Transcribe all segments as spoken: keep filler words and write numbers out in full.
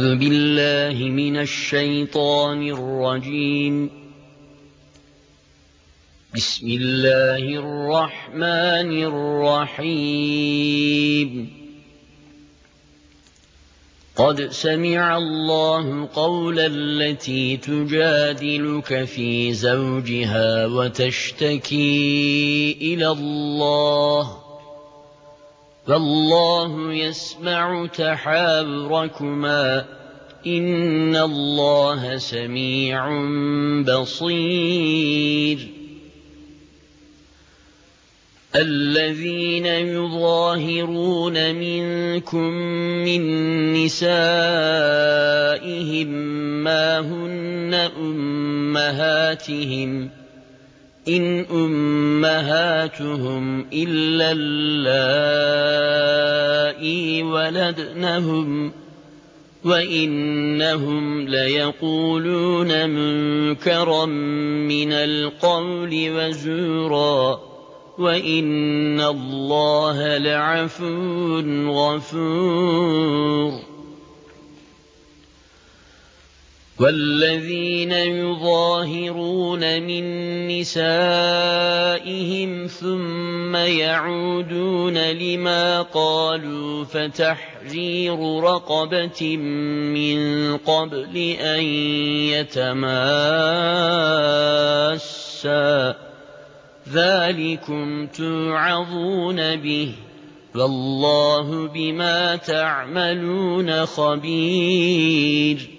أعوذ بالله من الشيطان الرجيم. بسم الله الرحمن الرحيم. قد سمع الله قول التي تجادلك في زوجها وتشتكي إلى الله والله يسمع تحاوركما إن الله سميع بصير. الذين يظاهرون منكم من نسائهم ما هن أمهاتهم إن أمهاتهم إلا اللائي ولدنهم وإنهم ليقولون منكرا من القول وزورا وإن الله لعفو غفور. والذين يظاهرون من نسائهم ثم يعودون لما قالوا فتحرير رقبة من قبل أن يتماسا ذلكم توعظون به والله بما تعملون خبير.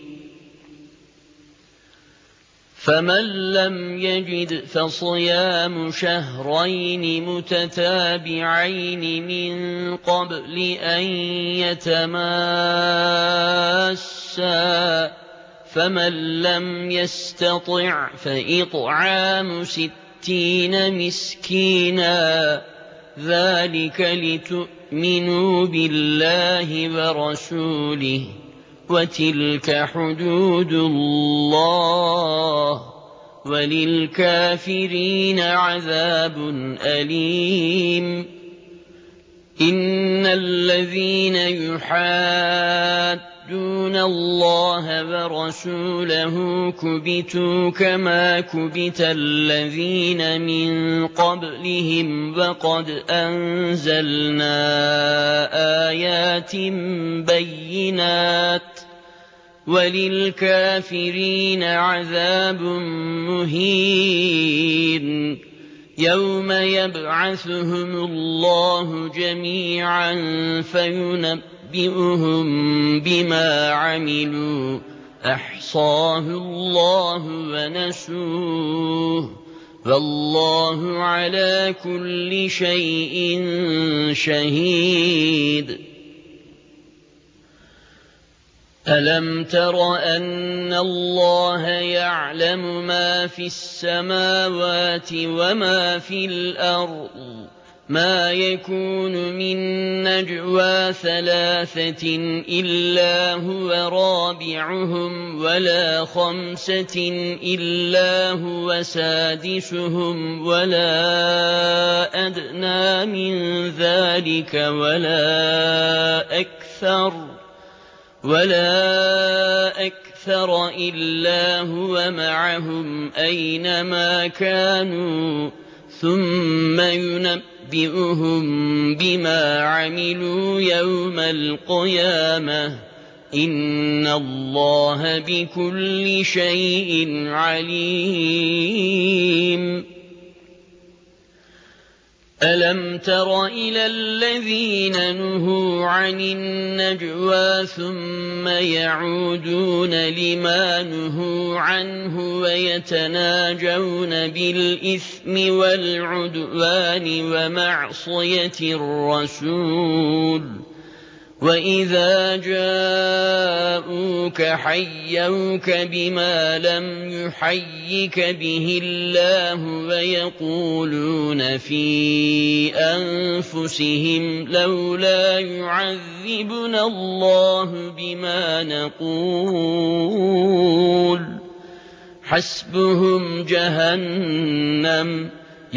فمن لم يجد فصيام شهرين متتابعين من قبل أن يتماسا فمن لم يستطع فإطعام ستين مسكينا ذلك لتؤمنوا بالله ورسوله وتلك حدود الله وللكافرين عذاب أليم. إن الذين يحادون الله ورسوله كبتوا كما كبت الذين من قبلهم وقد أنزلنا آيات بينات وللكافرين عذاب مهين. يوم يبعثهم الله جميعا فينبئهم بما عملوا أحصاه الله ونسوه والله على كل شيء شهيد. ألم تر أن الله يعلم ما في السماوات وما في الأرض ما يكون من نجوى ثلاثة إلا هو رابعهم ولا خمسة إلا هو سادسهم ولا أدنى من ذلك ولا أكثر ولا أكثر إلا هو معهم أينما كانوا ثم ينبئهم بما عملوا يوم القيامة إن الله بكل شيء عليم. ألم تر إلى الذين نهوا عن النجوى ثم يعودون لما نهوا عنه ويتناجون بالإثم والعدوان ومعصية الرسول وإذا جاءوك حيوك بما لم يحيك به الله ويقولون في أنفسهم لولا يعذبنا الله بما نقول حسبهم جهنم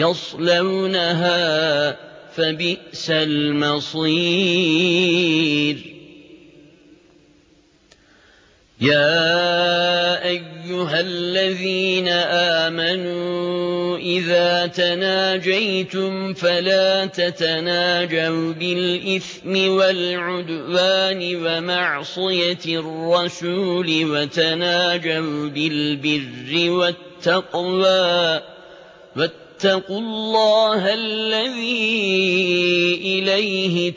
يصلونها فبئس المصير. يا أيها الذين آمنوا إذا تناجيتم فلا تتناجوا بالإثم والعدوان ومعصية الرسول وتناجوا بالبر والتقوى واتقوا الله الذي إليه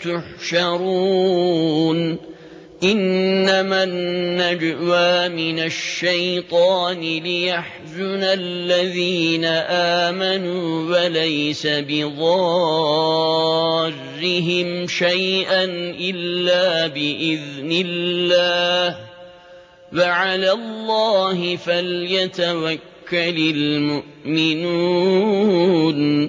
تحشرون إنما النجوى من الشيطان ليحزن الذين آمنوا وليس بضارهم شيئا إلا بإذن الله وعلى الله فليتوكل المؤمنون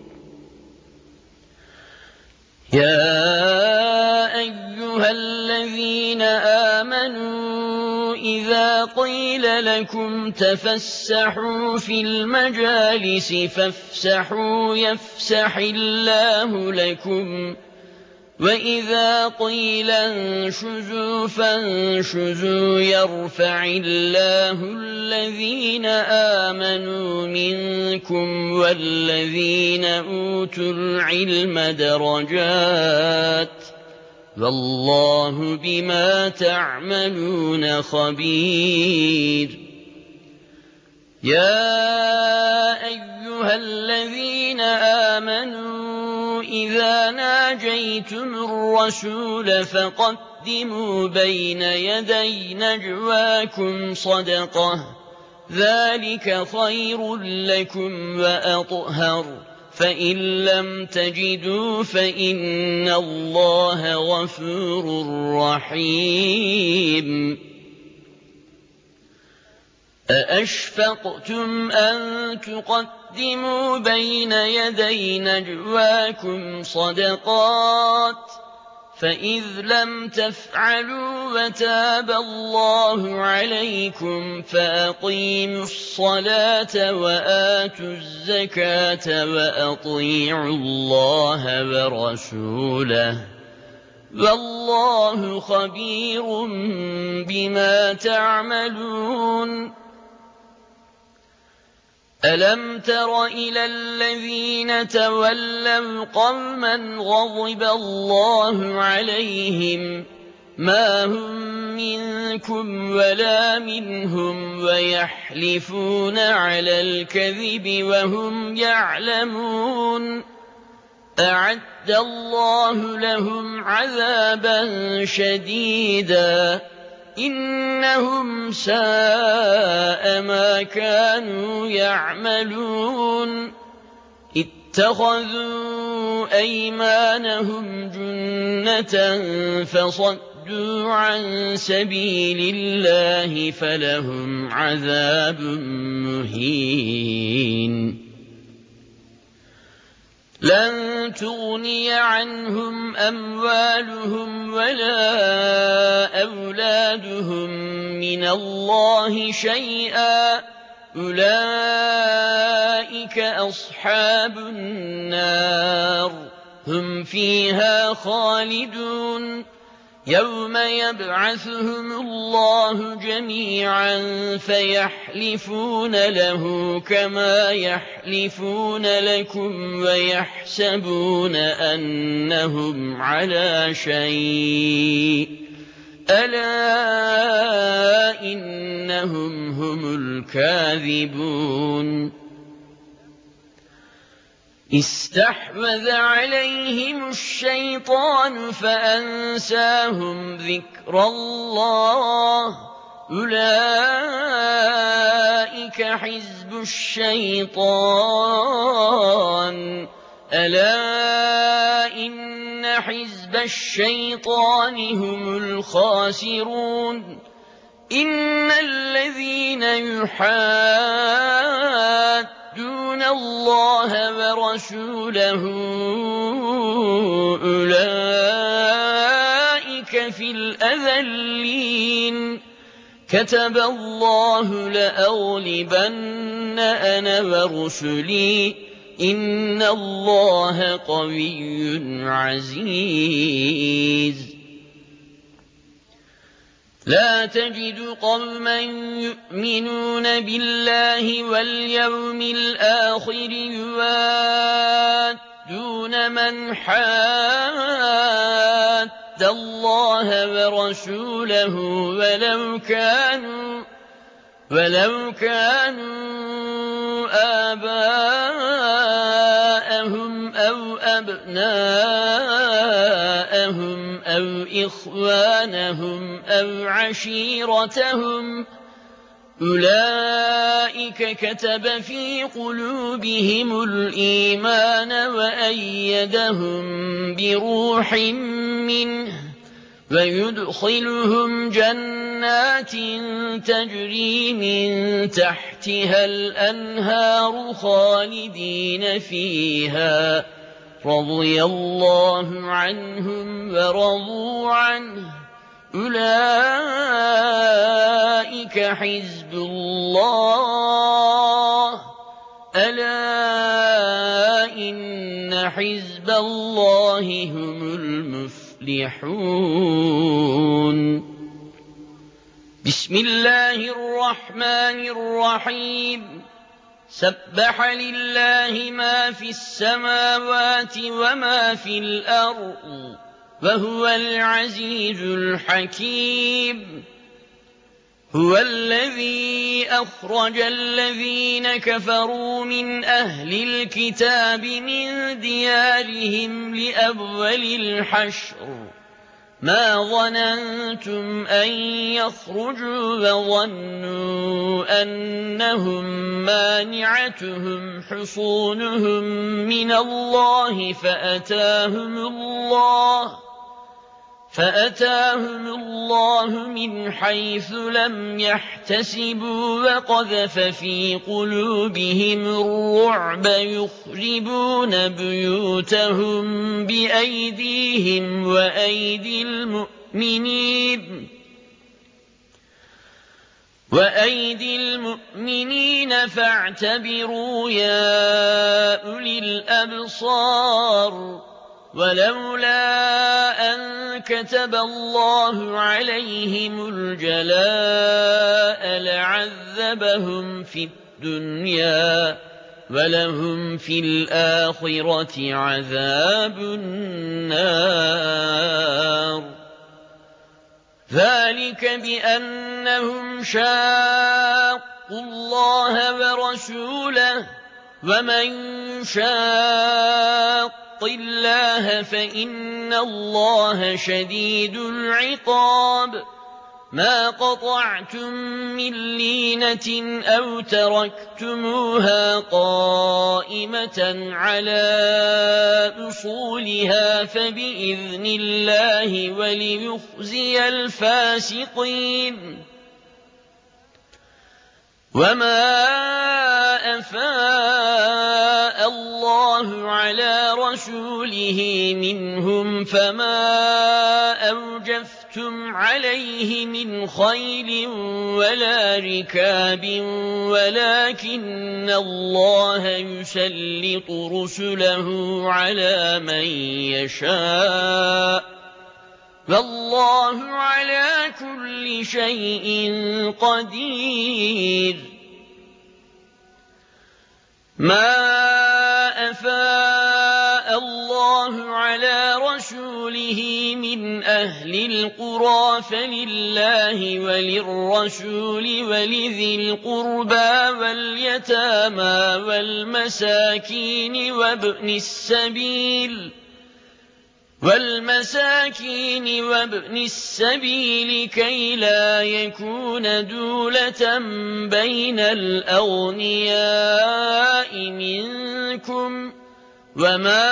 يا أيها الذين آمنوا إذا قيل لكم تفسحوا في المجالس فافسحوا يفسح الله لكم وإذا قيل انشزوا فانشزوا يرفع الله الذين آمنوا منكم والذين أوتوا العلم درجات والله بما تعملون خبير يا أيها الذين آمنوا إذا ناجيتم الرسول فقدموا بين يدي نجواكم صدقة ذلك خير لكم وأطهر فإن لم تجدوا فإن الله غفور رحيم أأشفقتم أن تقدموا بين يدي نجواكم صدقات فإذ لم تفعلوا وتاب الله عليكم فأقيموا الصلاة وآتوا الزكاة وأطيعوا الله ورسوله والله خبير بما تعملون ألم تر إلى الذين تولوا قوما غضب الله عليهم ما هم منكم ولا منهم ويحلفون على الكذب وهم يعلمون أعد الله لهم عذابا شديدا إنهم ساء ما كانوا يعملون اتخذوا أيمانهم جنة فصدوا عن سبيل الله فلهم عذاب مهين لن تغني عنهم أموالهم ولا أولادهم من الله شيئا أولئك أصحاب النار هم فيها خالدون يوم يبعثهم الله جميعا فيحلفون له كما يحلفون لكم ويحسبون أنهم على شيء ألا إنهم هم الكاذبون استحوذ عليهم الشيطان فأنساهم ذكر الله أولئك حزب الشيطان ألا إن حزب الشيطان هم الخاسرون إن الذين يحادون الله ورسوله أولئك في الأذلين كتب الله لأغلبن أنا ورسلي إن الله قوي عزيز لا تجد قوما يؤمنون بالله واليوم الآخر يوادون من حاد الله ورسوله ولو كانوا ولو كانوا آباءهم أو أبناءهم أو إخوانهم أو عشيرتهم أولئك كتب في قلوبهم الإيمان وأيدهم بروح منه ويدخلهم جنات تجري من تحتها الأنهار خالدين فيها رضي الله عنهم ورضوا عنه أولئك حزب الله ألا إن حزب الله هم المفلحون بسم الله الرحمن الرحيم سبح لله ما في السماوات وما في الأرض وهو العزيز الحكيم هو الذي أخرج الذين كفروا من أهل الكتاب من ديارهم لأول الحشر ما ظننتم أن يخرجوا وظنوا أنهم مانعتهم حصونهم من الله فأتاهم الله فأتاهم الله من حيث لم يحتسبوا وقذف في قلوبهم الرعب يخربون بيوتهم بأيديهم وأيدي المؤمنين وأيدي المؤمنين فاعتبروا يا أولي الأبصار ولولا أن كتب الله عليهم الجلاء لعذبهم في الدنيا ولهم في الآخرة عذاب النار ذلك بأنهم شاقوا الله ورسوله ومن شاق الله فإن الله شديد العقاب ما قطعتم من لينة أو تركتموها قائمة على أصولها فبإذن الله وليخزي الفاسقين وما أفاء الله على رسوله منهم فما أوجفتم عليه من خيل ولا ركاب ولكن الله يسلط رسله على من يشاء والله على كل شيء قدير ما أفاء الله على رسوله من أهل القرى فلله وللرسول ولذي القربى واليتامى والمساكين وابن السبيل والمساكين وابن السبيل كي لا يكون دولة بين الأغنياء منكم وما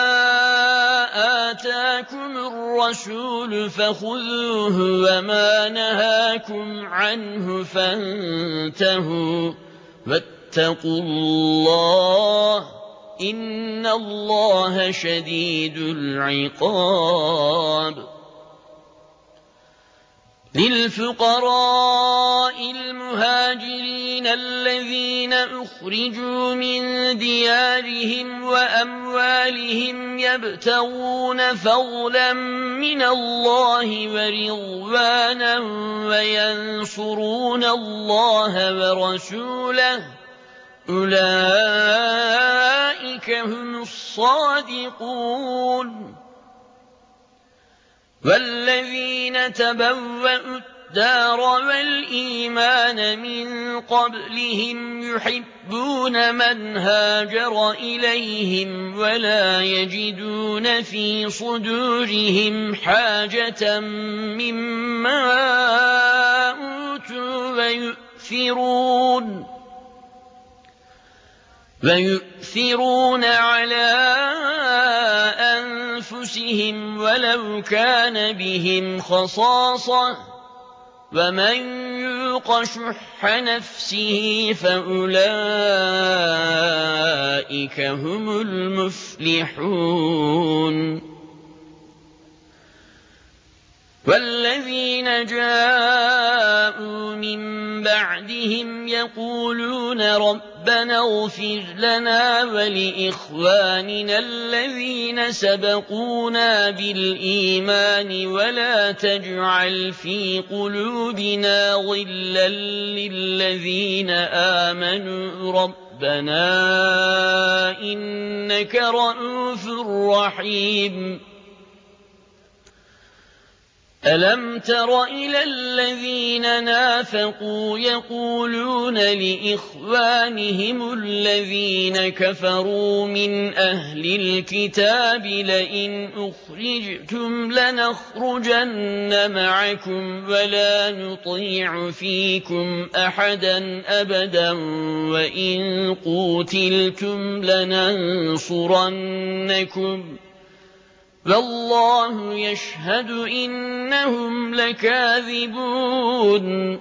آتاكم الرسول فخذوه وما نهاكم عنه فانتهوا واتقوا الله إن الله شديد العقاب للفقراء المهاجرين الذين أخرجوا من ديارهم وأموالهم يبتغون فضلا من الله ورضوانا وينصرون الله ورسوله أولئك هم الصادقون والذين تبوأوا الدار والإيمان من قبلهم يحبون من هاجر إليهم ولا يجدون في صدورهم حاجة مما أوتوا ويؤثرون ويؤثرون على أنفسهم ولو كان بهم خصاصة ومن يوق شح نفسه فأولئك هم المفلحون والذين جاءوا من بعدهم يقولون ربنا اغفر لنا ولإخواننا الذين سبقونا بالإيمان ولا تجعل في قلوبنا غلا للذين آمنوا ربنا إنك رؤوف رحيم ألم تر إلى الذين نافقوا يقولون لإخوانهم الذين كفروا من أهل الكتاب لئن أخرجتم لنخرجن معكم ولا نطيع فيكم أحدا أبدا وإن قوتلتم لننصرنكم والله يشهد إنهم لكاذبون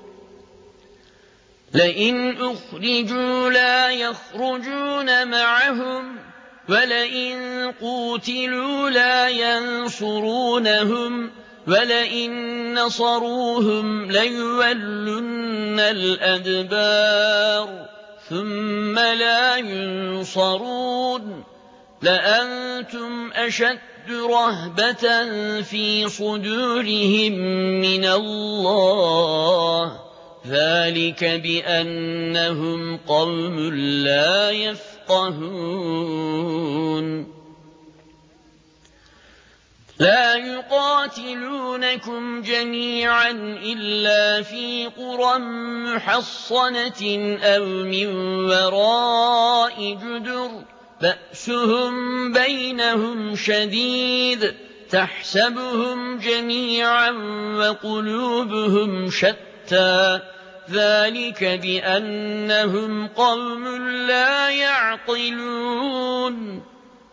لئن أخرجوا لا يخرجون معهم ولئن قوتلوا لا ينصرونهم ولئن نصروهم ليولن الأدبار ثم لا ينصرون لأنتم أشد رهبة في صدورهم من الله ذلك بأنهم قوم لا يفقهون لا يقاتلونكم جميعا إلا في قرى محصنة أو من وراء جدر بأسهم بينهم شديد تحسبهم جميعا وقلوبهم شتى ذلك بأنهم قوم لا يعقلون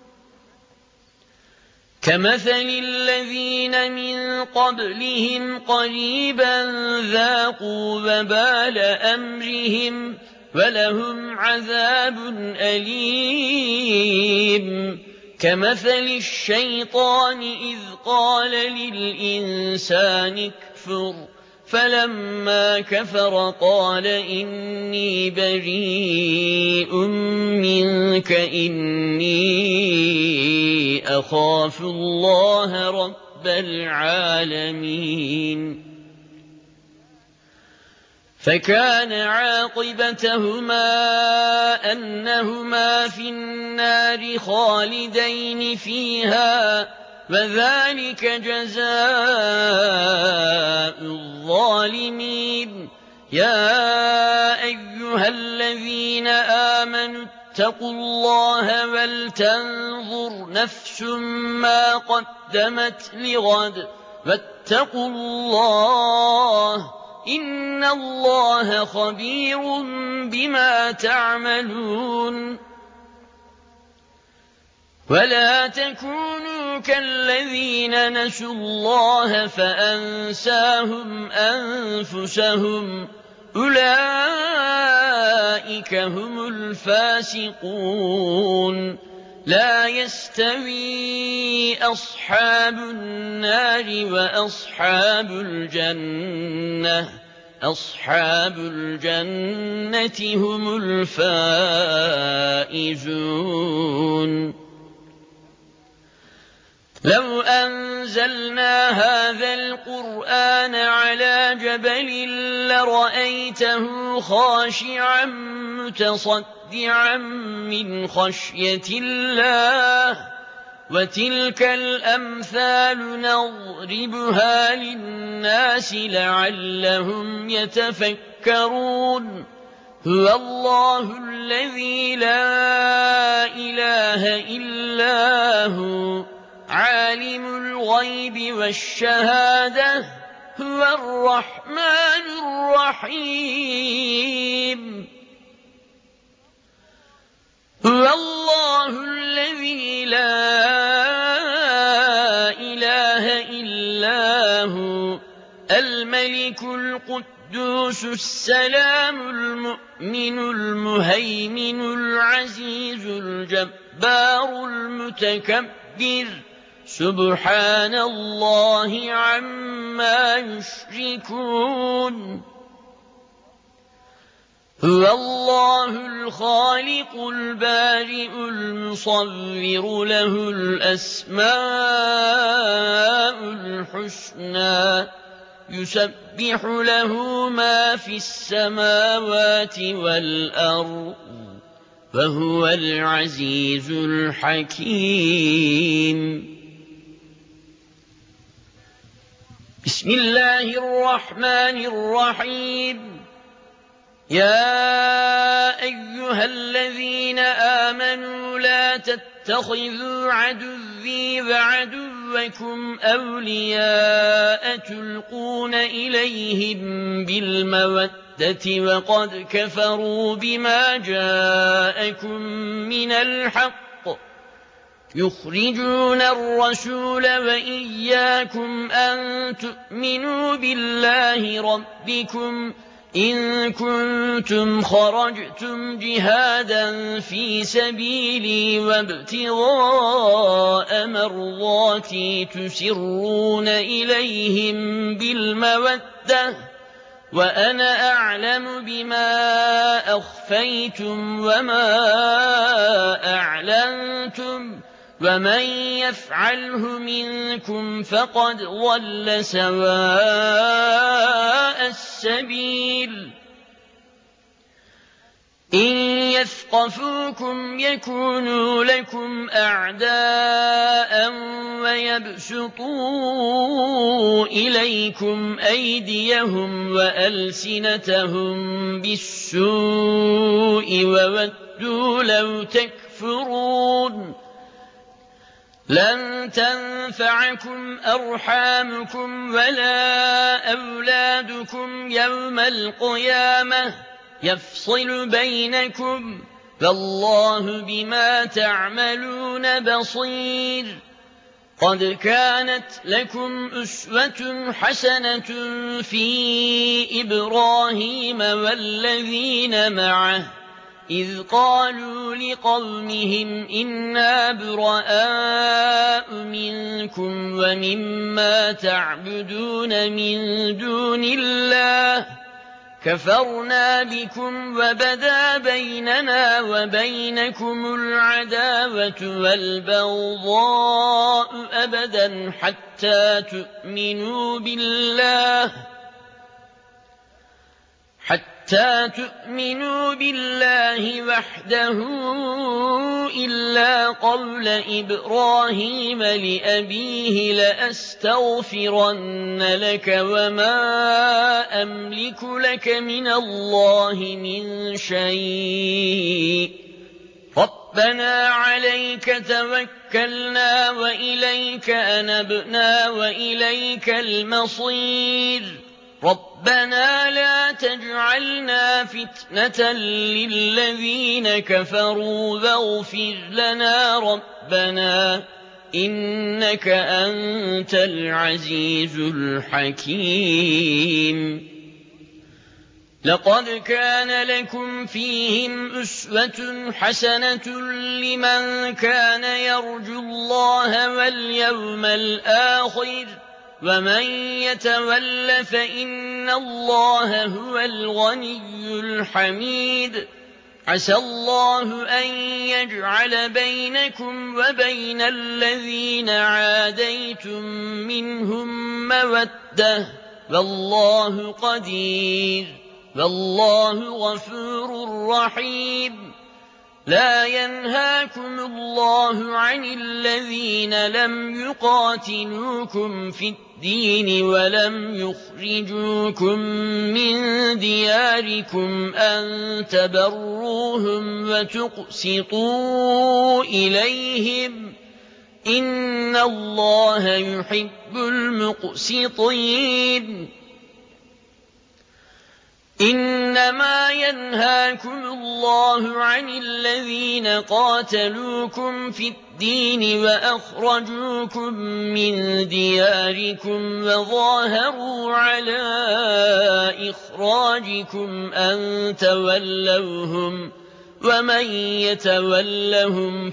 كمثل الذين من قبلهم قريبا ذاقوا وبال أمرهم ولهم عذاب أليم كمثل الشيطان إذ قال للإنسان اكفر فلما كفر قال إني بريء منك إني أخاف الله رب العالمين فكان عاقبتهما أنهما في النار خالدين فيها وذلك جزاء الظالمين يا أيها الذين آمنوا اتقوا الله ولتنظر نفس ما قدمت لغد واتقوا الله إن الله خبير بما تعملون ولا تكونوا كالذين نسوا الله فأنساهم أنفسهم أولئك هم الفاسقون لا يستوي أصحاب النار وأصحاب الجنة أصحاب الجنة هم الفائزون لو أنزلنا هذا القرآن على جبل لرأيته خاشعا متصدعا من خشية الله وتلك الأمثال نضربها للناس لعلهم يتفكرون هو الله الذي لا إله إلا هو عالم الغيب والشهادة هو الرحمن الرحيم هو الله الذي لا إله إلا هو الملك القدوس السلام المؤمن المهيمن العزيز الجبار المتكبر سبحان الله عما يشركون هو الله الخالق البارئ المصور له الأسماء الحسنى يسبح له ما في السماوات والأرض وهو العزيز الحكيم بسم الله الرحمن الرحيم يا أيها الذين آمنوا لا تتخذوا عدوي وعدوكم أولياء تلقون إليهم بالمودة وقد كفروا بما جاءكم من الحق يخرجون الرسول وإياكم أن تؤمنوا بالله ربكم إن كنتم خرجتم جهادا في سبيلي وابتغاء مرضاتي تسرون إليهم بالمودة وأنا أعلم بما أخفيتم وما أعلنتم ومن يفعله منكم فقد ضل سواء السبيل إن يثقفوكم يكونوا لكم أعداء ويبسطوا إليكم أيديهم وألسنتهم بالسوء وودوا لو تكفرون لن تنفعكم أرحامكم ولا أولادكم يوم القيامة يفصل بينكم فالله بما تعملون بصير قد كانت لكم أسوة حسنة في إبراهيم والذين معه إذ قالوا لقومهم إنا براء منكم ومما تعبدون من دون الله كفرنا بكم وبدا بيننا وبينكم العداوة والبغضاء أبدا حتى تؤمنوا بالله حتى تؤمنوا بالله وحده إلا قول إبراهيم لأبيه لأستغفرن لك وما أملك لك من الله من شيء ربنا عليك توكلنا وإليك أنبنا وإليك المصير ربنا لا تجعلنا فتنة للذين كفروا واغفر لنا ربنا إنك أنت العزيز الحكيم لقد كان لكم فيهم أسوة حسنة لمن كان يرجو الله واليوم الآخر ومن يتول فإن الله هو الغني الحميد عسى الله أن يجعل بينكم وبين الذين عاديتم منهم مودة والله قدير والله غفور رحيم لا ينهاكم الله عن الذين لم يقاتلوكم في الدين ولم يخرجوكم من دياركم أن تبروهم وتقسطوا إليهم إن الله يحب المقسطين إنما ينهاكم الله عن الذين قاتلوكم في الدين وأخرجوكم من دياركم وظاهروا على إخراجكم أن تولوهم ومن يتولهم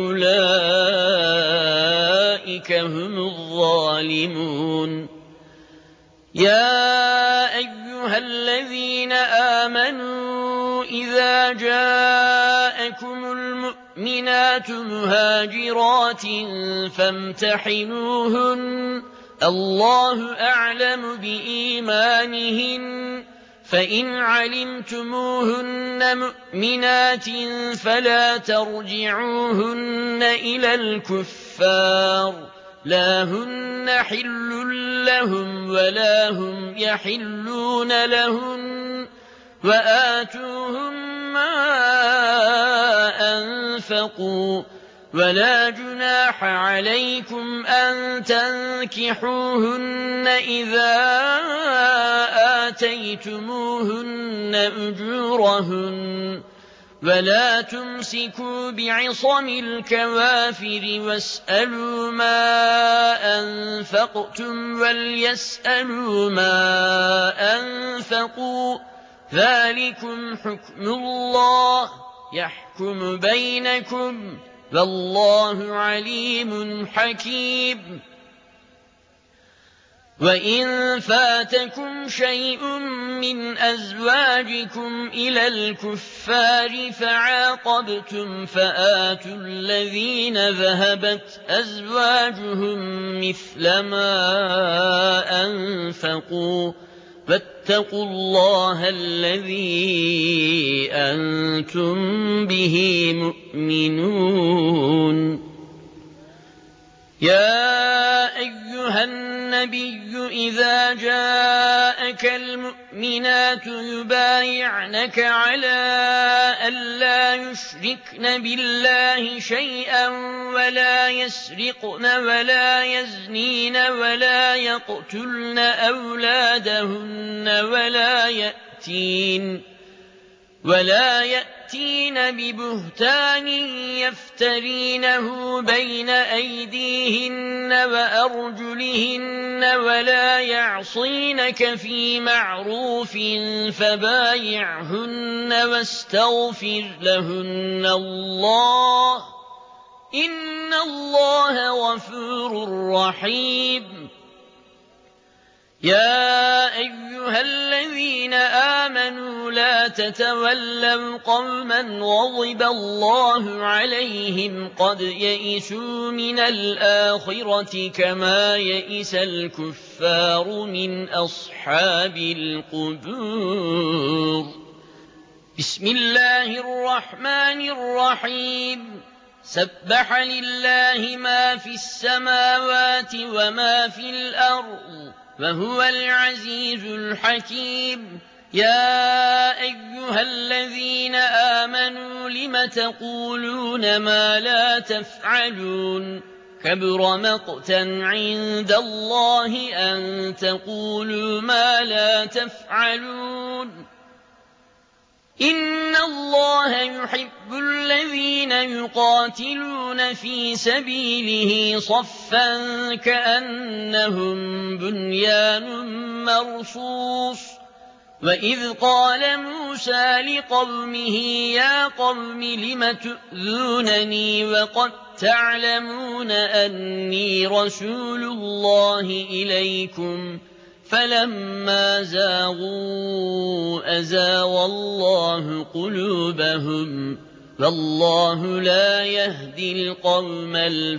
فأولئك هم الظالمون يا أيها الذين آمنوا إذا جاءكم المؤمنات مهاجرات فامتحنوهن الله أعلم بإيمانهن فإن علمتموهن مؤمنات فلا ترجعوهن إلى الكفار لا هن حل لهم ولا هم يحلون لهن وآتوهم ما أنفقوا ولا جناح عليكم أن تنكحوهن إذا آتيتموهن أجورهن ولا تمسكوا بعصم الكوافر واسألوا ما أنفقتم وليسألوا ما أنفقوا ذلكم حكم الله يحكم بينكم والله عليم حكيم وإن فاتكم شيء من أزواجكم إلى الكفار فعاقبتم فآتوا الذين ذهبت أزواجهم مثل ما أنفقوا واتقوا الله الذي أنتم به مؤمنون يا أيها النبي إذا جاءك المؤمنات يبايعنك على ألا يشركن بالله شيئا ولا يسرقن ولا يزنين ولا يقتلن أولادهن ولا يأتين ولا يأتين ببهتان يفترينه بين أيديهن وأرجلهن ولا يعصينك في معروف فبايعهن واستغفر لهن الله إن الله غفور رحيم يا أيها الذين آمنوا لا تتولوا قوما غضب الله عليهم قد يئسوا من الآخرة كما يئس الكفار من أصحاب القبور بسم الله الرحمن الرحيم سبح لله ما في السماوات وما في الأرض وهو العزيز الحكيم يا أيها الذين آمنوا لم تقولون ما لا تفعلون كبر مقتا عند الله أن تقولوا ما لا تفعلون إن الله يحب الذين يقاتلون في سبيله صفا كأنهم بنيان مرصوص وَإِذْ قَالَ مُوسَى لِقَوْمِهِ يَا قَوْمِ لِمَ تُؤْذُونَنِي وَقَدْ تَعْلَمُونَ أَنِّي رَسُولُ اللَّهِ إِلَيْكُمْ فَلَمَّا زَاغُوا أَزَاغَ اللَّهُ قُلُوبَهُمْ وَاللَّهُ لَا يَهْدِي الْقَوْمَ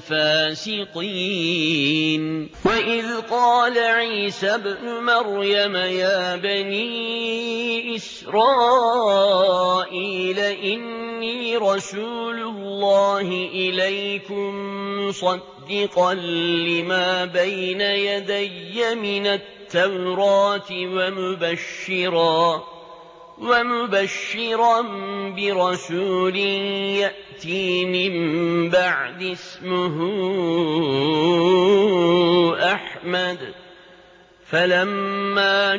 الْفَاسِقِينَ وَإِذْ قَالَ عِيسَى ابْنُ مَرْيَمَ يَا بَنِي إِسْرَائِيلَ إِنِّي رَسُولُ اللَّهِ إِلَيْكُمْ مُصَدِّقًا لِمَا بَيْنَ يَدَيَّ مِنَ التَّوْرَاةِ وَمُبَشِّرًا ومبشرا برسول يأتي من بعد اسمه أحمد فلما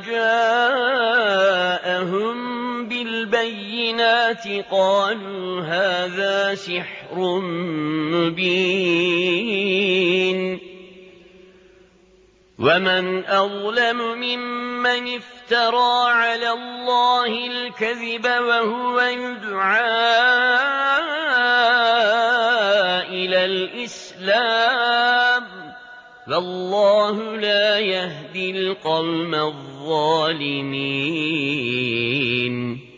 جاءهم بالبينات قالوا هذا سحر مبين ومن أظلم ممن افترى على الله الكذب وهو يدعى إلى الإسلام والله لا يهدي القوم الظالمين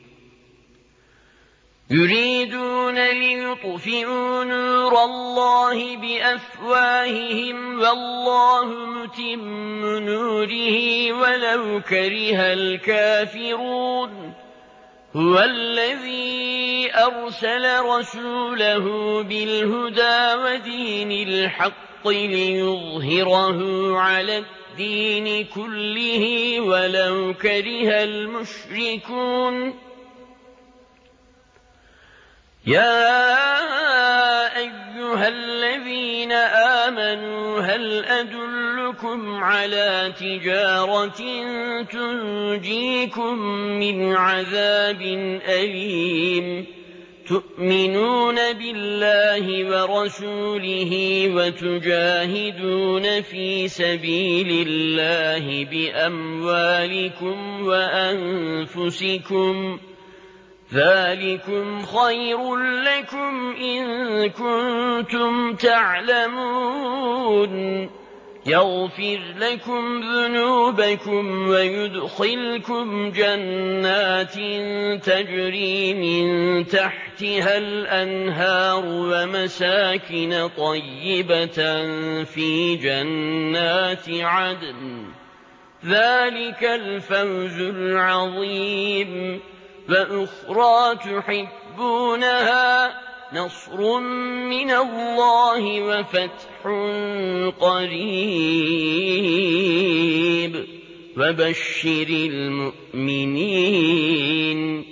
يريدون ليطفئوا نور الله بأفواههم والله متم نوره ولو كره الكافرون هو الذي أرسل رسوله بالهدى ودين الحق ليظهره على الدين كله ولو كره المشركون يا أيها الذين آمنوا هل أدلكم على تجارة تنجيكم من عذاب أليم تؤمنون بالله ورسوله وتجاهدون في سبيل الله بأموالكم وأنفسكم ذلكم خير لكم إن كنتم تعلمون يغفر لكم ذنوبكم ويدخلكم جنات تجري من تحتها الأنهار ومساكن طيبة في جنات عدن ذلك الفوز العظيم وأخرى تحبونها نصر من الله وفتح قريب وبشر المؤمنين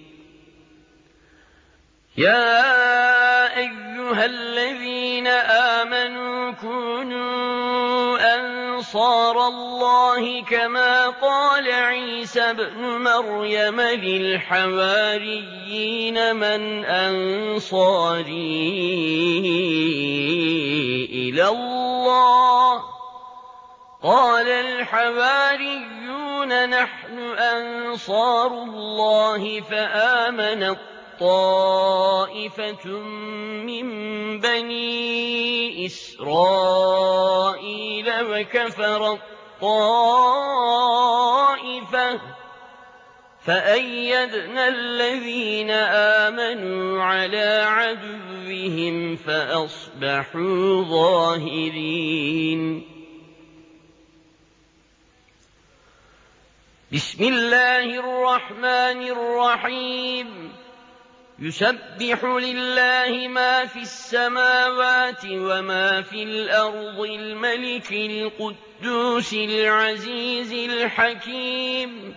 يا أيها الذين آمنوا كونوا أنصار الله كما قال عيسى ابن مريم للحواريين من أنصاري إلى الله قال الحواريون نحن أنصار الله فآمنت طائفة من بني إسرائيل وكفرت طائفة فأيدنا الذين آمنوا على عدوهم فأصبحوا ظاهرين بسم الله الرحمن الرحيم يسبح لله ما في السماوات وما في الأرض الملك القدوس العزيز الحكيم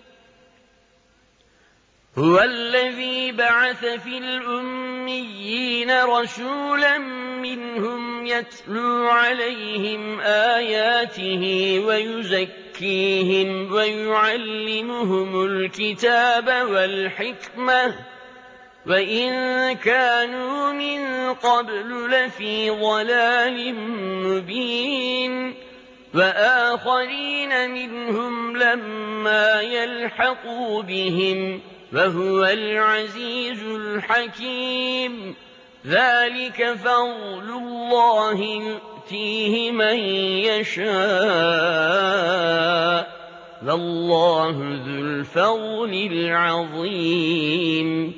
هو الذي بعث في الأميين رسولا منهم يتلو عليهم آياته ويزكيهم ويعلمهم الكتاب والحكمة وإن كانوا من قبل لفي ضلال مبين وآخرين منهم لما يلحقوا بهم وهو العزيز الحكيم ذلك فضل الله يؤتيه من يشاء والله ذو الفضل العظيم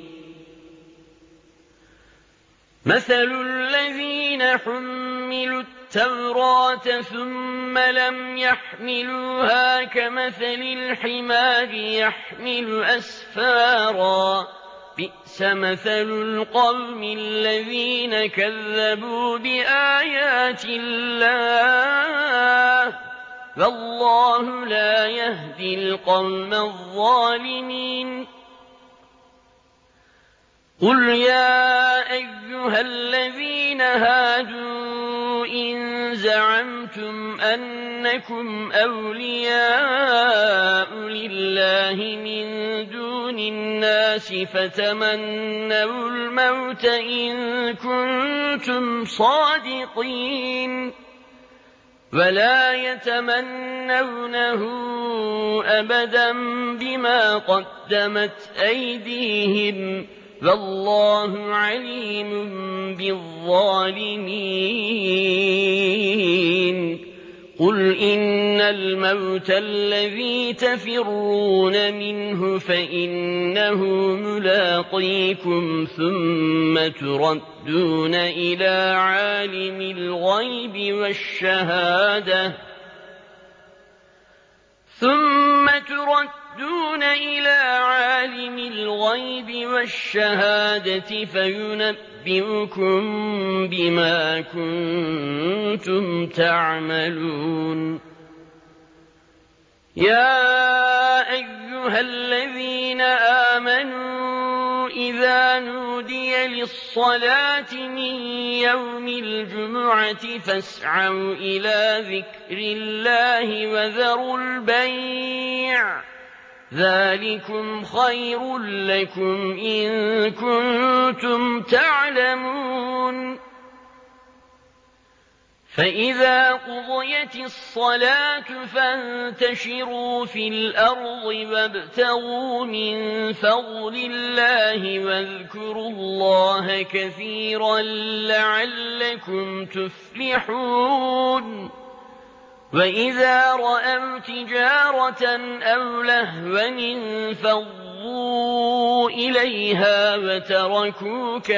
مثل الذين حملوا التوراة ثم لم يحملوها كمثل الحمار يحمل أسفارا بئس مثل القوم الذين كذبوا بآيات الله والله لا يهدي القوم الظالمين قل يا أيها الذين هادوا إن زعمتم أنكم أولياء لله من دون الناس فتمنوا الموت إن كنتم صادقين ولا يتمنونه أبدا بما قدمت أيديهم والله عليم بالظالمين قل إن الموت الذي تفرون منه فإنه ملاقيكم ثم تردون إلى عالم الغيب والشهادة ثم تردون إلى عالم الغيب والشهادة فينبئكم بما كنتم تعملون يا أيها الذين آمنوا إذا نودي للصلاة من يوم الجمعة فاسعوا إلى ذكر الله وذروا البيع ذلكم خير لكم إن كنتم تعلمون فإذا قضيت الصلاة فانتشروا في الأرض وابتغوا من فضل الله واذكروا الله كثيرا لعلكم تفلحون وإذا رأوا تجارة أو لهوا انفضوا إليها وتركوك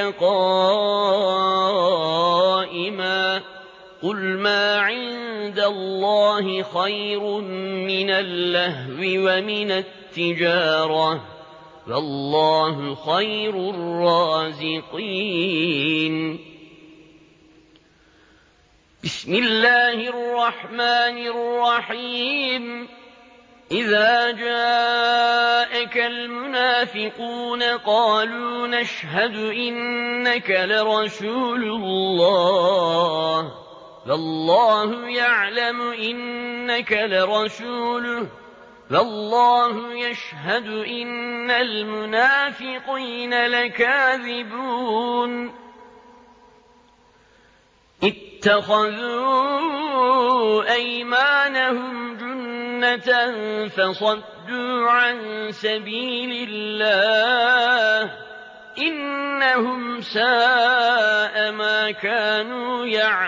قائما قل ما عند الله خير من اللهو ومن التجارة والله خير الرازقين بسم الله الرحمن الرحيم إذا جاءك المنافقون قالوا نشهد إنك لرسول الله والله يعلم إنك لرسوله والله يشهد إن المنافقين لكاذبون اتخذوا أيمانهم جنة فصدوا عن سبيل الله إنهم ساء ما كانوا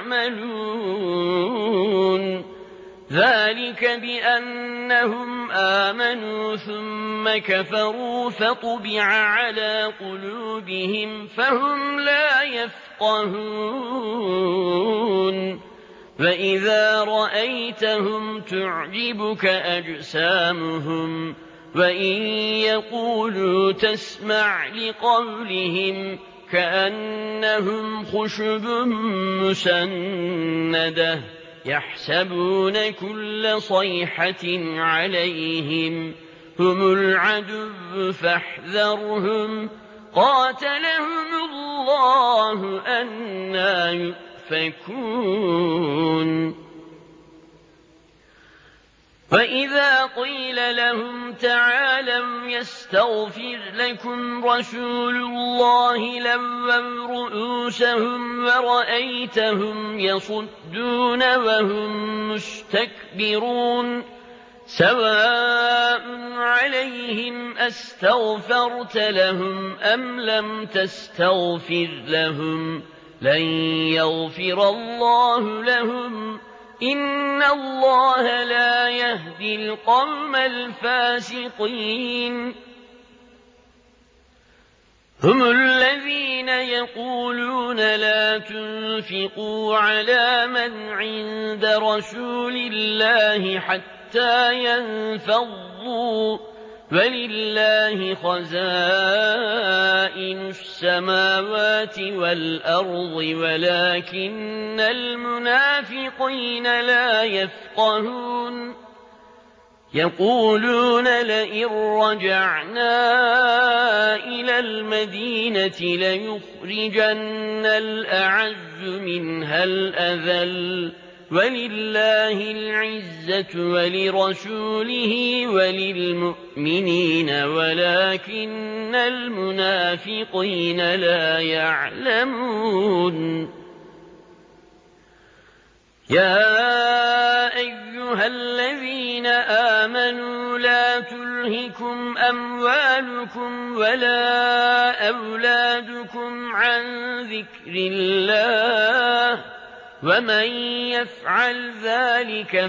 يعملون ذلك بأنهم آمنوا ثم كفروا فطبع على قلوبهم فهم لا يفقهون وإذا رأيتهم تعجبك أجسامهم وإن يقولوا تسمع لقولهم كأنهم خشب مسندة يحسبون كل صيحة عليهم هم العدو فاحذرهم قاتلهم الله أنى يؤفكون وإذا قيل لهم تعالوا يستغفر لكم رسول الله لووا رؤوسهم ورأيتهم يصدون وهم مستكبرون سواء عليهم أستغفرت لهم أم لم تستغفر لهم لن يغفر الله لهم إن الله لا يهدي القوم الفاسقين هم الذين يقولون لا تنفقوا على من عند رسول الله حتى ينفضوا ولله خزائن السماوات والأرض ولكن المنافقين لا يفقهون يقولون لئن رجعنا إلى المدينة ليخرجن الأعز منها الأذل ولله العزة ولرسوله وللمؤمنين ولكن المنافقين لا يعلمون يا أيها الذين آمنوا لا تلهكم أموالكم ولا أولادكم عن ذكر الله ومن يفعل ذلك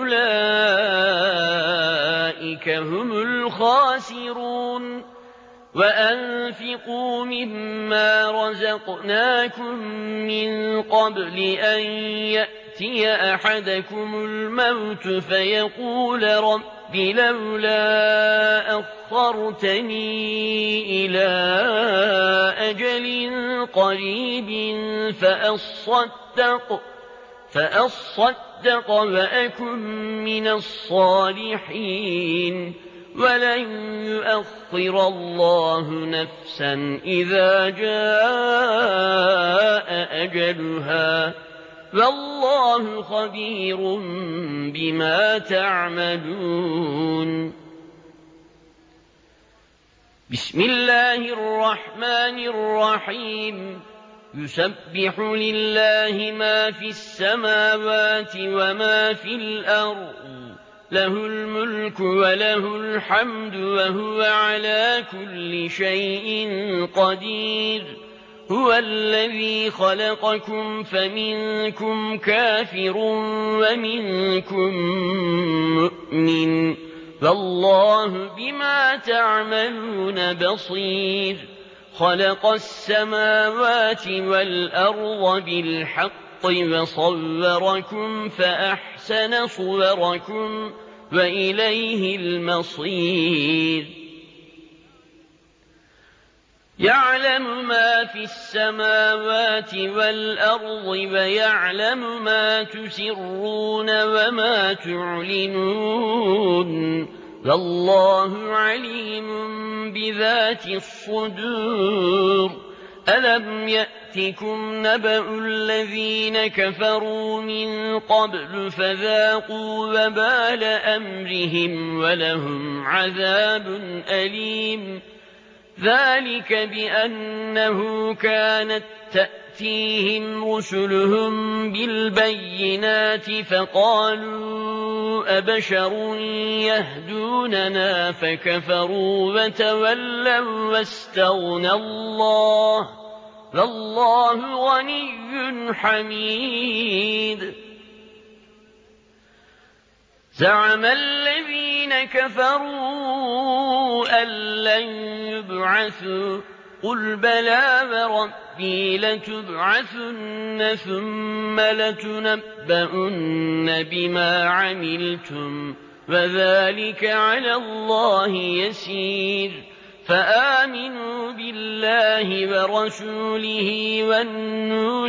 فأولئك هم الخاسرون وأنفقوا مما رزقناكم من قبل أن يأتي أحدكم الموت فيقول رب لولا أخرتني إلى أجل قريب فأصدق فأصدق وأكن من الصالحين ولن يؤخر الله نفسا إذا جاء أجلها والله خبير بما تعملون بسم الله الرحمن الرحيم يسبح لله ما في السماوات وما في الأرض له الملك وله الحمد وهو على كل شيء قدير هو الذي خلقكم فمنكم كافر ومنكم مؤمن والله بما تعملون بصير خلق السماوات والأرض بالحق وصوركم فأحسن صوركم وإليه المصير يعلم ما في السماوات والأرض ويعلم ما تسرون وما تعلنون والله عليم بذات الصدور ألم يأتكم نبأ الذين كفروا من قبل فذاقوا وبال أمرهم ولهم عذاب أليم ذلك بأنه كانت تأتيهم رسلهم بالبينات فقالوا أبشر يهدوننا فكفروا وتولوا واستغنى الله والله غني حميد زعم الذين كفروا أن لن يبعثوا قل بلى وربي لتبعثن ثم لتنبؤن بما عملتم وذلك على الله يسير فآمنوا بالله ورسوله والنور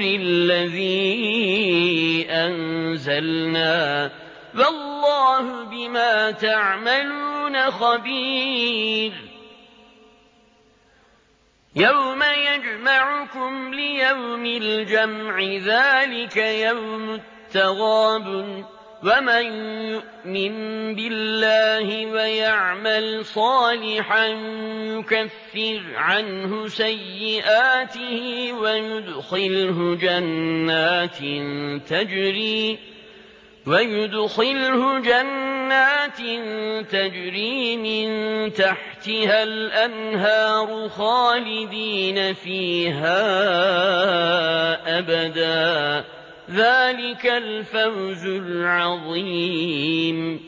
الذي أنزلنا والله بما تعملون خبير يوم يجمعكم ليوم الجمع ذلك يوم التغابن ومن يؤمن بالله ويعمل صالحا يكفر عنه سيئاته ويدخله جنات تجري ويدخله جنات تجري من تحتها الأنهار خالدين فيها أبدا ذلك الفوز العظيم.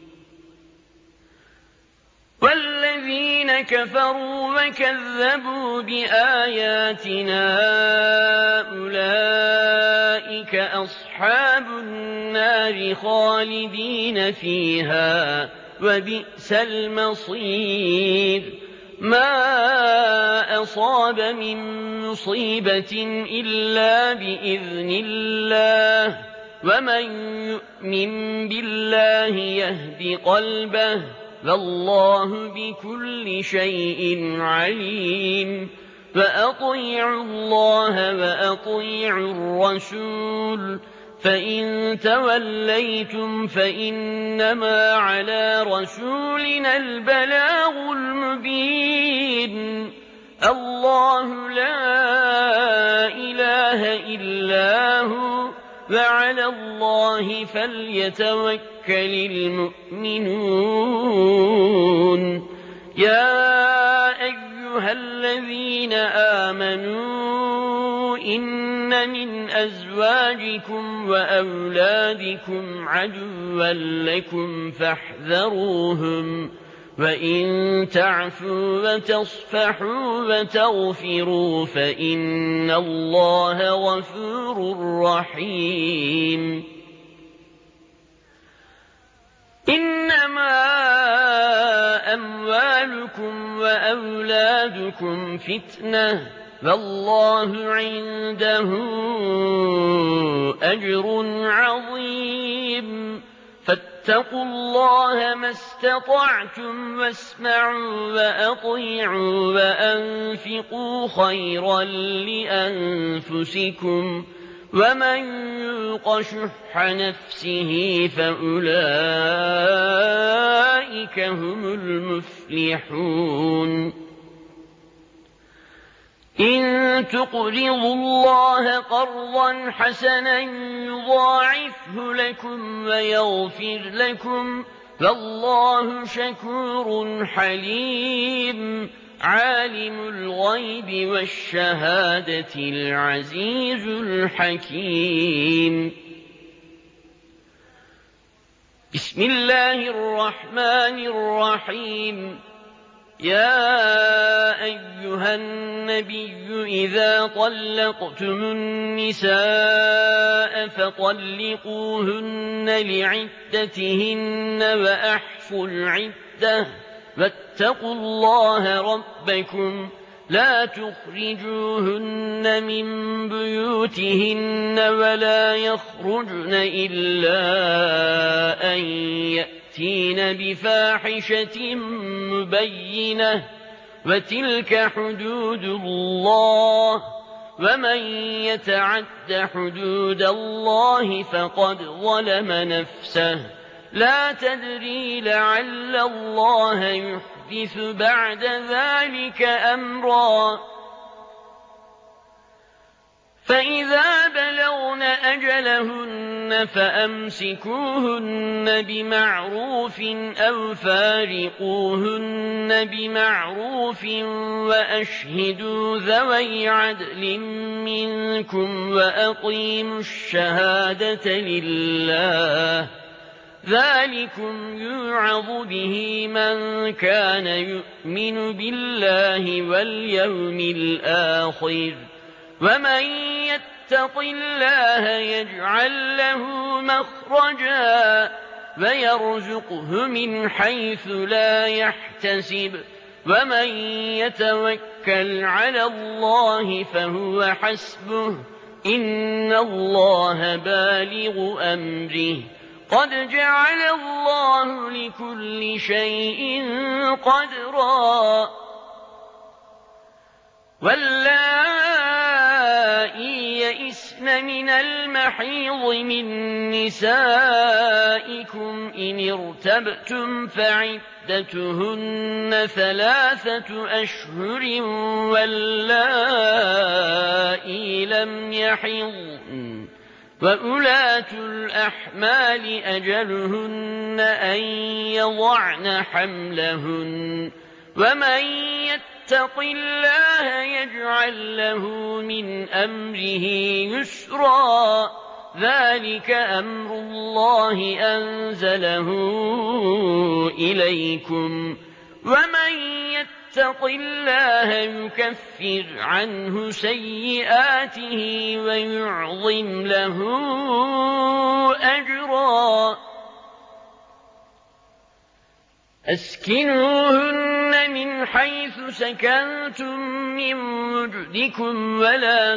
والذين كفروا وكذبوا بآياتنا أولئك أصحاب النار خالدين فيها وبئس المصير. ما أصاب من مصيبة إلا بإذن الله ومن يؤمن بالله يهد قلبه والله بكل شيء عليم. فأطيعوا الله وأطيعوا الرسول فإن توليتم فإنما على رسولنا البلاغ المبين. الله لا إله إلا هو وعلى الله فليتوكل المؤمنون. يا أيها الذين آمنوا إن من أزواجكم وأولادكم عدوا لكم فاحذروهم وإن تعفوا وتصفحوا وتغفروا فإن الله غفور رحيم. إنما أموالكم وأولادكم فتنة والله عنده أجر عظيم. فاتقوا الله ما استطعتم واسمعوا وأطيعوا وأنفقوا خيرا لأنفسكم ومن يوق شح نفسه فأولئك هم المفلحون. إن تقرضوا الله قرضا حسنا يضاعفه لكم ويغفر لكم فالله شكور حليم. عالم الغيب والشهادة العزيز الحكيم. بسم الله الرحمن الرحيم. يا أيها النبي إذا طلقتم النساء فطلقوهن لعدتهن وأحصوا العدة واتقوا الله ربكم لا تخرجوهن من بيوتهن ولا يخرجن إلا أن يأتين بفاحشة مبينة وتلك حدود الله ومن يتعد حدود الله فقد ظلم نفسه. لا تدري لعل الله يحدث بعد ذلك أمرا. فإذا بلغن أجلهن فأمسكوهن بمعروف أو فارقوهن بمعروف وأشهدوا ذوي عدل منكم وأقيموا الشهادة لله ذلكم يوعظ به من كان يؤمن بالله واليوم الآخر ومن يتق الله يجعل له مخرجا ويرزقه من حيث لا يحتسب ومن يتوكل على الله فهو حسبه إن الله بالغ أمره قد جعل الله لكل شيء قدرا. واللائي يئسن يئسن من المحيض من نسائكم إن ارتبتم فعدتهن ثلاثة أشهر واللائي لم يحضن وأولاة الأحمال أجلهن أن يضعن حملهن ومن يتق الله يجعل له من أمره يسرا ذلك أمر الله أنزله إليكم ومن يتق الله يكفر عنه سيئاته ويعظم له أجرا أسكنوهن من حيث سكنتم من وجدكم ولا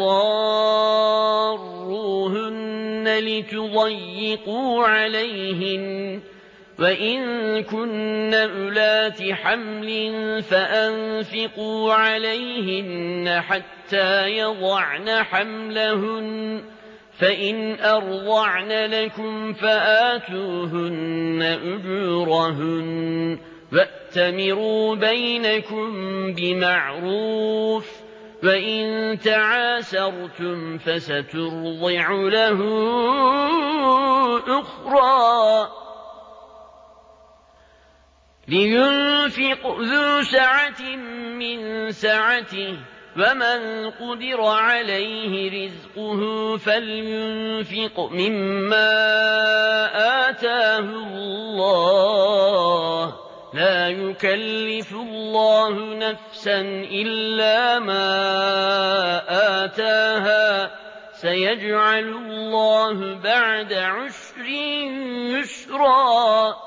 تضاروهن لتضيقوا عليهن وإن كن أولات حمل فأنفقوا عليهن حتى يضعن حملهن فإن أرضعن لكم فآتوهن أجورهن وأتمروا بينكم بمعروف وإن تعاسرتم فسترضع له أخرى لينفق ذو سعة من سعته ومن قدر عليه رزقه فلينفق مما آتاه الله لا يكلف الله نفسا إلا ما آتاها سيجعل الله بعد عسر يسرا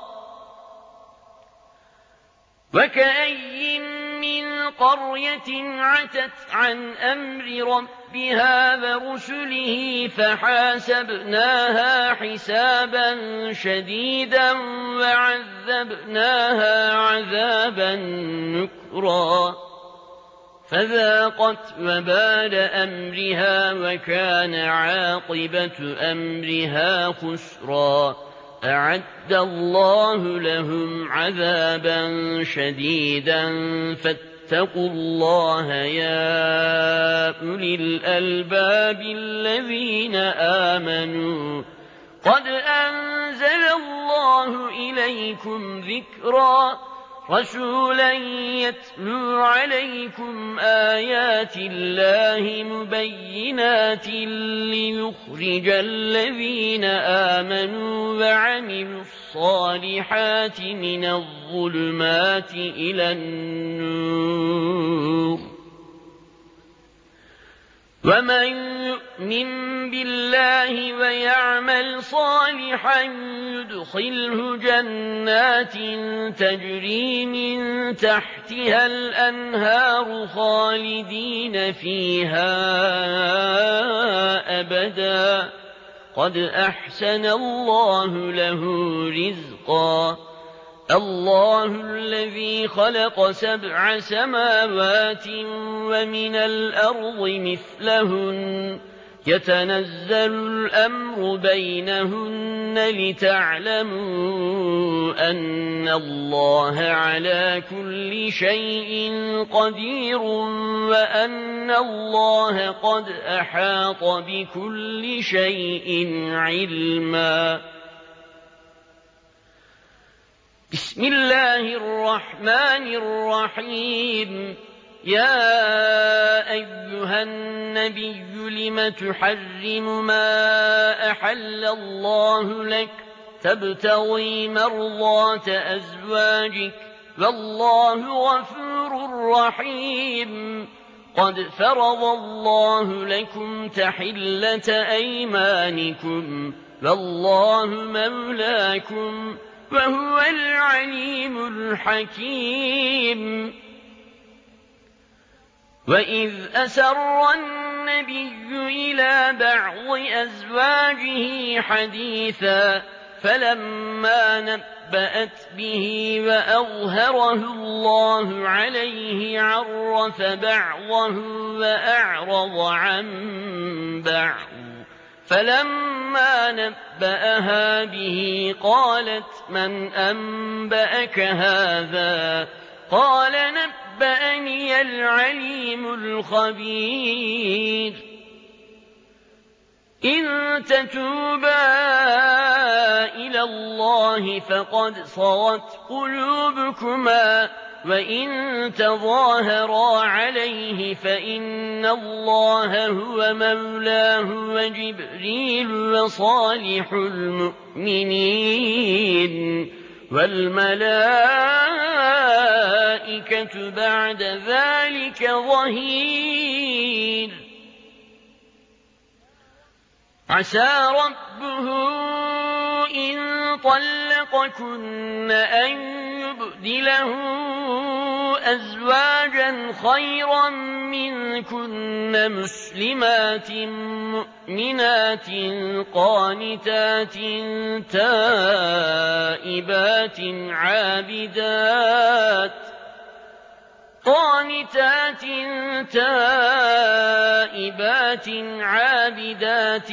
وكأين من قرية عتت عن أمر ربها ورسله فحاسبناها حسابا شديدا وعذبناها عذابا نكرا فذاقت وبال أمرها وكان عاقبة أمرها خسرا أعد الله لهم عذابا شديدا فاتقوا الله يا أولي الألباب الذين آمنوا قد أنزل الله إليكم ذكرا رسولا يتلو عليكم آيات الله مبينات ليخرج الذين آمنوا وعملوا الصالحات من الظلمات إلى النور ومن يؤمن بالله ويعمل صالحا يدخله جنات تجري من تحتها الأنهار خالدين فيها أبدا قد أحسن الله له رزقا الله الذي خلق سبع سماوات ومن الأرض مثلهن يتنزل الأمر بينهن لتعلموا أن الله على كل شيء قدير وأن الله قد أحاط بكل شيء علما بسم الله الرحمن الرحيم يا أيها النبي لم تحرم ما أحل الله لك تبتغي مرضات أزواجك والله غفور رحيم قد فرض الله لكم تحلة أيمانكم والله مولاكم وهو العليم الحكيم وإذ أسر النبي إلى بعض أزواجه حديثا فلما نبأ نبأت به وأظهره الله عليه عرف بعضه وأعرض عن بعض فلما نبأها به قالت من أنبأك هذا قال نبأني العليم الخبير إن تتوبا إلى الله فقد صغت قلوبكما وإن تظاهرا عليه فإن الله هو مولاه وجبريل وصالح المؤمنين والملائكة بعد ذلك ظهير عسى ربه إن طلقكن أن يبدله أزواجا خيرا منكن مسلمات مؤمنات قانتات تائبات عابدات قانتات تائبات عابدات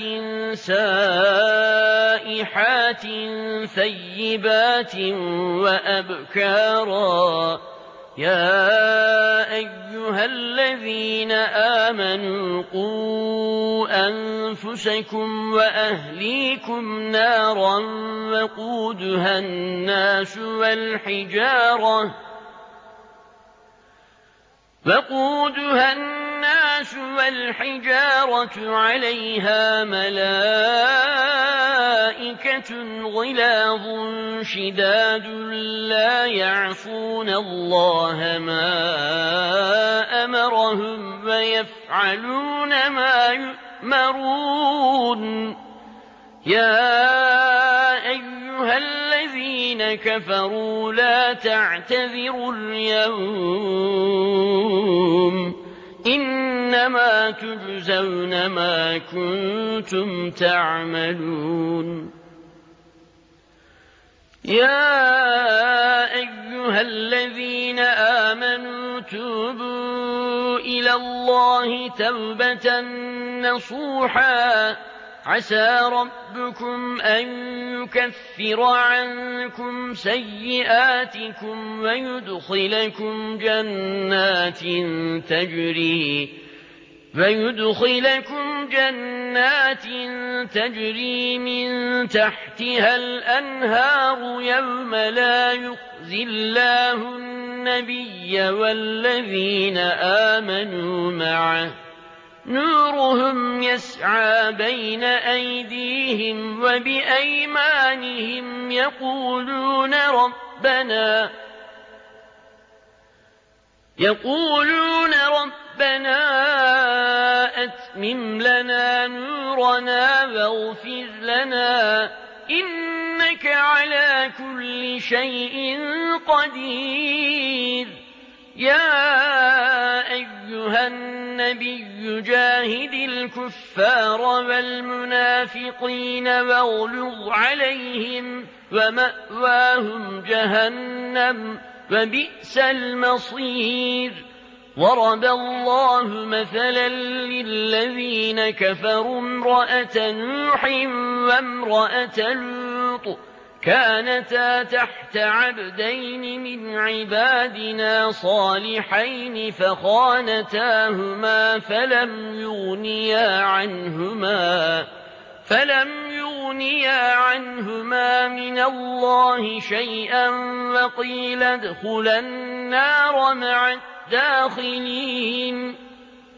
سائحات ثيبات وأبكارا يا أيها الذين آمنوا قوا أنفسكم وأهليكم نارا وقودها الناس والحجارة وقودها الناس والحجارة عليها ملائكة غلاظ شداد لا يعصون الله ما أمرهم ويفعلون ما يؤمرون يا أيها الذين كفروا لا تعتذروا اليوم إنما تجزون ما كنتم تعملون يا أيها الذين آمنوا توبوا إلى الله توبة نصوحا عسى ربكم أن يكفر عنكم سيئاتكم ويدخلكم جنات تجري ويدخلكم جنات تجري من تحتها الأنهار يوم لا يخزي الله النبي والذين آمنوا معه نورهم يسعى بين أيديهم وبأيمانهم يقولون ربنا يقولون ربنا أتمم لنا نورنا واغفر لنا إنك على كل شيء قدير يا أيها النبي جاهد الكفار والمنافقين واغلظ عليهم ومأواهم جهنم وبئس المصير ضرب الله مثلا للذين كفروا امرأة نوح وامرأة لوط كانتا تحت عبدين من عبادنا صالحين فخانتاهما فلم يغنيا عنهما فلم يغنيا عنهما من الله شيئا وقيل ادخلا النار مع الداخلين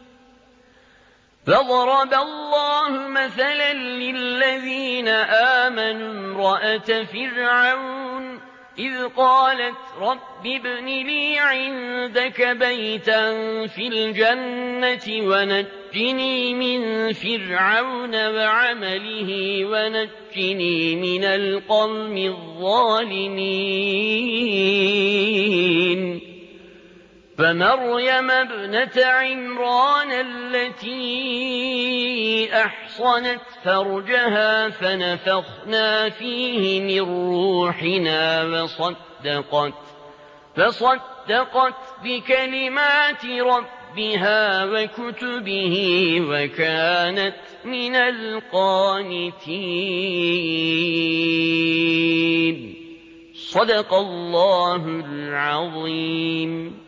فضرب الله مثلا للذين آمنوا امرأة فرعون إذ قالت رب ابن لي عندك بيتا في الجنة ونجني من فرعون وعمله ونجني من القوم الظالمين فمريم ابنة عمران التي أحصنت فرجها فنفخنا فيه من روحنا وصدقت, فصدقت بكلمات ربها وكتبه وكانت من القانتين. صدق الله العظيم.